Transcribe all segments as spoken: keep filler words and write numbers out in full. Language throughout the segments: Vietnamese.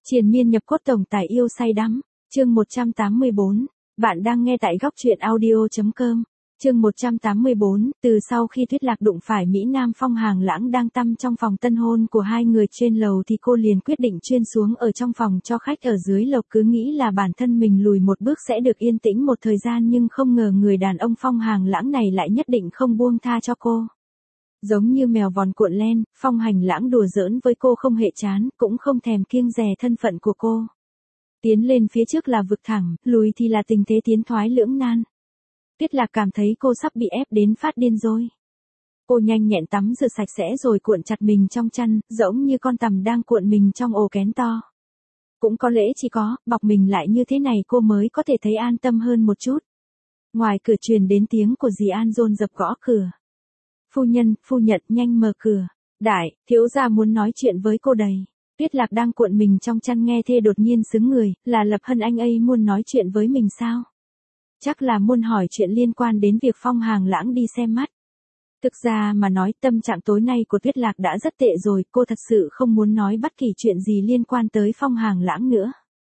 Triền miên nhập cốt tổng tài yêu say đắm, chương một trăm tám mươi bốn. Bạn đang nghe tại góc truyện audio chấm com. Chương một trăm tám mươi bốn, từ sau khi Tuyết Lạc đụng phải Mỹ Nam Phong Hàng Lãng đang tăm trong phòng tân hôn của hai người trên lầu thì cô liền quyết định chuyên xuống ở trong phòng cho khách ở dưới lầu, cứ nghĩ là bản thân mình lùi một bước sẽ được yên tĩnh một thời gian, nhưng không ngờ người đàn ông Phong Hàng Lãng này lại nhất định không buông tha cho cô. Giống như mèo vòn cuộn len, Phong Hành Lãng đùa giỡn với cô không hề chán, cũng không thèm kiêng dè thân phận của cô. Tiến lên phía trước là vực thẳng, lùi thì là tình thế tiến thoái lưỡng nan. Tuyết Lạc cảm thấy cô sắp bị ép đến phát điên rồi. Cô nhanh nhẹn tắm rửa sạch sẽ rồi cuộn chặt mình trong chăn, giống như con tằm đang cuộn mình trong ổ kén to. Cũng có lẽ chỉ có bọc mình lại như thế này cô mới có thể thấy an tâm hơn một chút. Ngoài cửa truyền đến tiếng của dì An dồn dập gõ cửa. Phu nhân, phu nhận, nhanh mở cửa. Đại, thiếu gia muốn nói chuyện với cô đây. Tuyết Lạc đang cuộn mình trong chăn nghe thế đột nhiên sững người, là Lập Hân anh ấy muốn nói chuyện với mình sao? Chắc là muốn hỏi chuyện liên quan đến việc Phong Hàng Lãng đi xem mắt. Thực ra mà nói, tâm trạng tối nay của Tuyết Lạc đã rất tệ rồi, cô thật sự không muốn nói bất kỳ chuyện gì liên quan tới Phong Hàng Lãng nữa.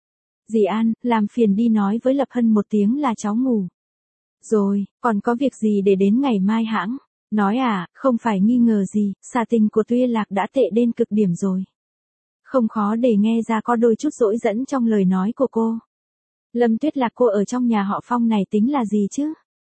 Dì An, làm phiền đi nói với Lập Hân một tiếng là cháu ngủ. Rồi, còn có việc gì để đến ngày mai hãng? Nói à, không phải nghi ngờ gì, xà tình của Tuyết Lạc đã tệ đến cực điểm rồi. Không khó để nghe ra có đôi chút dỗi dẫn trong lời nói của cô. Lâm Tuyết Lạc cô ở trong nhà họ Phong này tính là gì chứ?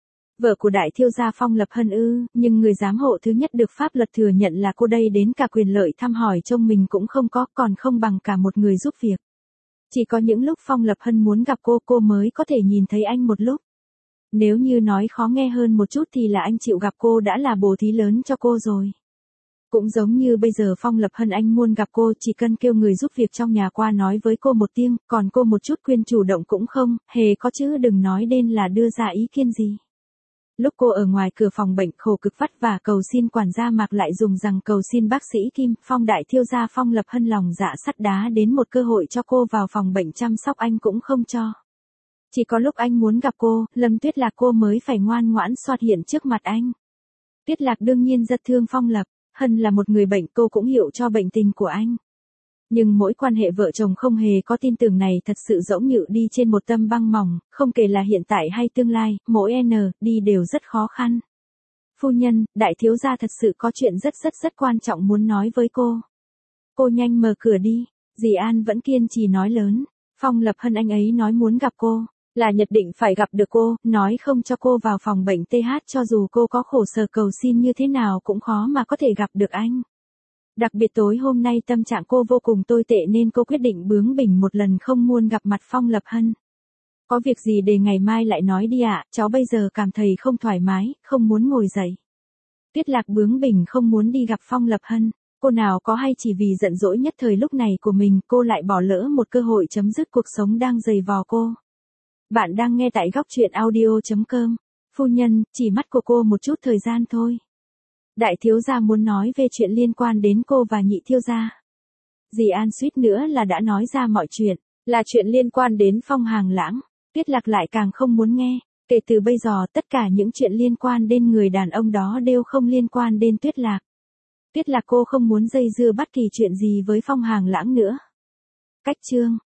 Vợ của đại thiếu gia Phong Lập Hân ư, nhưng người giám hộ thứ nhất được pháp luật thừa nhận là cô đây, đến cả quyền lợi thăm hỏi trông mình cũng không có, còn không bằng cả một người giúp việc. Chỉ có những lúc Phong Lập Hân muốn gặp cô, cô mới có thể nhìn thấy anh một lúc. Nếu như nói khó nghe hơn một chút thì là anh chịu gặp cô đã là bổ thí lớn cho cô rồi. Cũng giống như bây giờ Phong Lập Hân anh muốn gặp cô, chỉ cần kêu người giúp việc trong nhà qua nói với cô một tiếng, còn cô một chút quyền chủ động cũng không, hề có, chứ đừng nói đến là đưa ra ý kiến gì. Lúc cô ở ngoài cửa phòng bệnh khổ cực vất vả cầu xin quản gia Mạc lại dùng rằng cầu xin bác sĩ Kim, Phong đại thiếu gia Phong Lập Hân lòng dạ sắt đá đến một cơ hội cho cô vào phòng bệnh chăm sóc anh cũng không cho. Chỉ có lúc anh muốn gặp cô, Lâm Tuyết Lạc cô mới phải ngoan ngoãn xuất hiện trước mặt anh. Tuyết Lạc đương nhiên rất thương Phong Lập Hân là một người bệnh, cô cũng hiểu cho bệnh tình của anh. Nhưng mỗi quan hệ vợ chồng không hề có tin tưởng này thật sự giống như đi trên một tấm băng mỏng, không kể là hiện tại hay tương lai, mỗi n đi đều rất khó khăn. Phu nhân, đại thiếu gia thật sự có chuyện rất rất rất quan trọng muốn nói với cô. Cô nhanh mở cửa đi. Dì An vẫn kiên trì nói lớn. Phong Lập Hân anh ấy nói muốn gặp cô, là nhất định phải gặp được cô, nói không cho cô vào phòng bệnh tê hát cho dù cô có khổ sở cầu xin như thế nào cũng khó mà có thể gặp được anh. Đặc biệt tối hôm nay tâm trạng cô vô cùng tồi tệ nên cô quyết định bướng bỉnh một lần không muốn gặp mặt Phong Lập Hân. Có việc gì để ngày mai lại nói đi ạ, cháu bây giờ cảm thấy không thoải mái, không muốn ngồi dậy. Tuyết Lạc bướng bỉnh không muốn đi gặp Phong Lập Hân. Cô nào có hay chỉ vì giận dỗi nhất thời lúc này của mình cô lại bỏ lỡ một cơ hội chấm dứt cuộc sống đang dày vò cô. Bạn đang nghe tại góc truyện audio chấm com. Phu nhân, chỉ mắt của cô một chút thời gian thôi. Đại thiếu gia muốn nói về chuyện liên quan đến cô và nhị thiếu gia. Dì An suýt nữa là đã nói ra mọi chuyện, là chuyện liên quan đến Phong Hàng Lãng. Tuyết Lạc lại càng không muốn nghe. Kể từ bây giờ tất cả những chuyện liên quan đến người đàn ông đó đều không liên quan đến Tuyết Lạc. Tuyết Lạc cô không muốn dây dưa bất kỳ chuyện gì với Phong Hàng Lãng nữa. Cách chương